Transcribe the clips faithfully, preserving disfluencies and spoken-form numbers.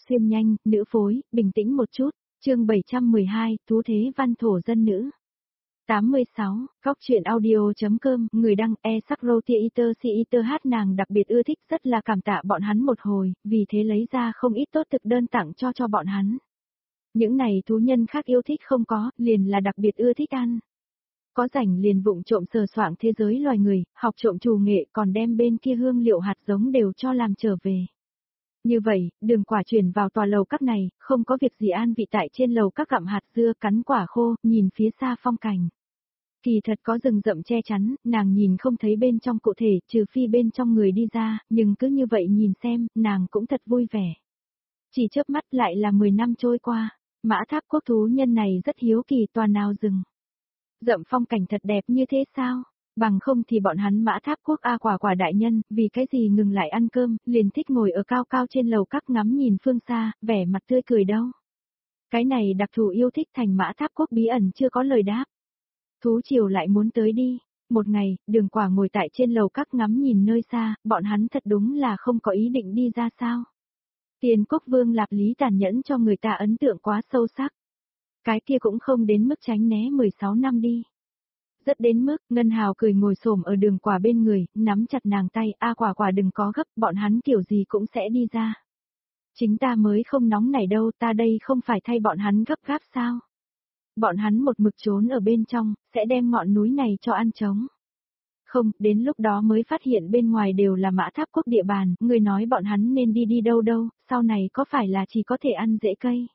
xuyên nhanh, nữ phối, bình tĩnh một chút, chương bảy trăm mười hai, Tú Thế Văn Thổ Dân Nữ. tám mươi sáu, Cóc truyện audio.com, người đăng e sắc roti iter si iter hát nàng đặc biệt ưa thích rất là cảm tạ bọn hắn một hồi, vì thế lấy ra không ít tốt thực đơn tặng cho cho bọn hắn. Những này thú nhân khác yêu thích không có, liền là đặc biệt ưa thích ăn. Có rảnh liền vụng trộm sờ soạng thế giới loài người, học trộm trù nghệ còn đem bên kia hương liệu hạt giống đều cho làm trở về. Như vậy, Đường Quả chuyển vào tòa lầu các này, không có việc gì an vị tại trên lầu các gặm hạt dưa cắn quả khô, nhìn phía xa phong cảnh. Kỳ thật có rừng rậm che chắn, nàng nhìn không thấy bên trong cụ thể, trừ phi bên trong người đi ra, nhưng cứ như vậy nhìn xem, nàng cũng thật vui vẻ. Chỉ chớp mắt lại là mười năm trôi qua, Mã Tháp Quốc thú nhân này rất hiếu kỳ tòa nào rừng. Rậm phong cảnh thật đẹp như thế sao? Bằng không thì bọn hắn Mã Tháp Quốc A Quả Quả đại nhân, vì cái gì ngừng lại ăn cơm, liền thích ngồi ở cao cao trên lầu các ngắm nhìn phương xa, vẻ mặt tươi cười đâu. Cái này đặc thù yêu thích thành Mã Tháp Quốc bí ẩn chưa có lời đáp. Thú triều lại muốn tới đi. Một ngày, Đường Quả ngồi tại trên lầu các ngắm nhìn nơi xa, bọn hắn thật đúng là không có ý định đi ra sao. Tiền Quốc Vương Lạp Lý tàn nhẫn cho người ta ấn tượng quá sâu sắc. Cái kia cũng không đến mức tránh né mười sáu năm đi. Rất đến mức, Ngân Hào cười ngồi xổm ở Đường Quả bên người, nắm chặt nàng tay, A Quả Quả đừng có gấp, bọn hắn kiểu gì cũng sẽ đi ra. Chính ta mới không nóng này đâu, ta đây không phải thay bọn hắn gấp gáp sao. Bọn hắn một mực trốn ở bên trong, sẽ đem ngọn núi này cho ăn trống. Không, đến lúc đó mới phát hiện bên ngoài đều là Mã Tháp Quốc địa bàn, người nói bọn hắn nên đi đi đâu đâu, sau này có phải là chỉ có thể ăn rễ cây.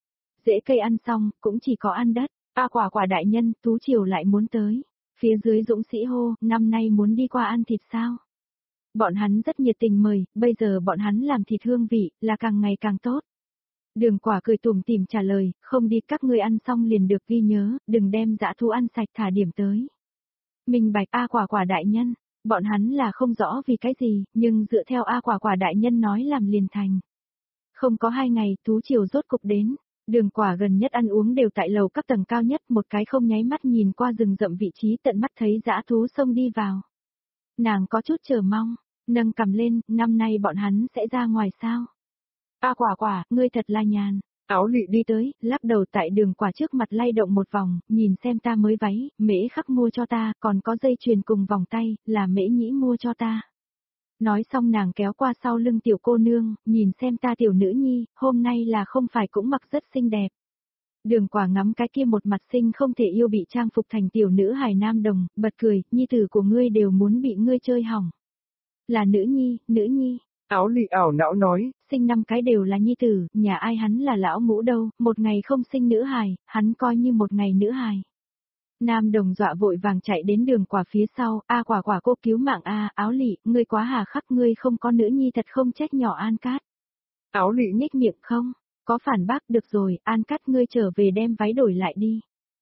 Rễ cây ăn xong, cũng chỉ có ăn đất. A Quả Quả đại nhân, Tú Triều lại muốn tới. Phía dưới dũng sĩ hô, năm nay muốn đi qua ăn thịt sao? Bọn hắn rất nhiệt tình mời, bây giờ bọn hắn làm thịt hương vị, là càng ngày càng tốt. Đường Quả cười tủm tỉm trả lời, không đi các ngươi ăn xong liền được ghi nhớ, đừng đem dã thú ăn sạch thả điểm tới. Minh bạch A Quả Quả đại nhân, bọn hắn là không rõ vì cái gì, nhưng dựa theo A Quả Quả đại nhân nói làm liền thành. Không có hai ngày, Tú Triều rốt cục đến. Đường Quả gần nhất ăn uống đều tại lầu các tầng cao nhất, một cái không nháy mắt nhìn qua rừng rậm vị trí tận mắt thấy dã thú xông đi vào. Nàng có chút chờ mong, nâng cầm lên, năm nay bọn hắn sẽ ra ngoài sao? A Quả Quả, ngươi thật là nhàn. Áo Lị đi tới, lắc đầu tại Đường Quả trước mặt lay động một vòng, nhìn xem ta mới váy, Mễ Khắc mua cho ta, còn có dây chuyền cùng vòng tay, là Mễ Nhĩ mua cho ta. Nói xong nàng kéo qua sau lưng tiểu cô nương, nhìn xem ta tiểu nữ nhi, hôm nay là không phải cũng mặc rất xinh đẹp. Đường Quả ngắm cái kia một mặt xinh không thể yêu bị trang phục thành tiểu nữ hài nam đồng, bật cười, nhi tử của ngươi đều muốn bị ngươi chơi hỏng. Là nữ nhi, nữ nhi. Áo Lị ảo não nói, sinh năm cái đều là nhi tử, nhà ai hắn là lão ngũ đâu, một ngày không sinh nữ hài, hắn coi như một ngày nữ hài. Nam đồng dọa vội vàng chạy đến Đường Quả phía sau, A Quả Quả cô cứu mạng A, Áo Lị, ngươi quá hà khắc, ngươi không có nữ nhi thật không trách nhỏ An Cát. Áo Lị nhếch miệng không, có phản bác được rồi, An Cát ngươi trở về đem váy đổi lại đi.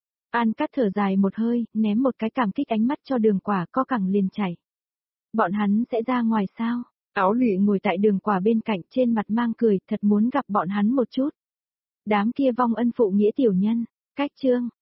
An Cát thở dài một hơi, ném một cái cảm kích ánh mắt cho Đường Quả, co cẳng liền chạy. Bọn hắn sẽ ra ngoài sao? Áo Lị ngồi tại Đường Quả bên cạnh trên mặt mang cười, thật muốn gặp bọn hắn một chút. Đám kia vong ân phụ nghĩa tiểu nhân, cách chương.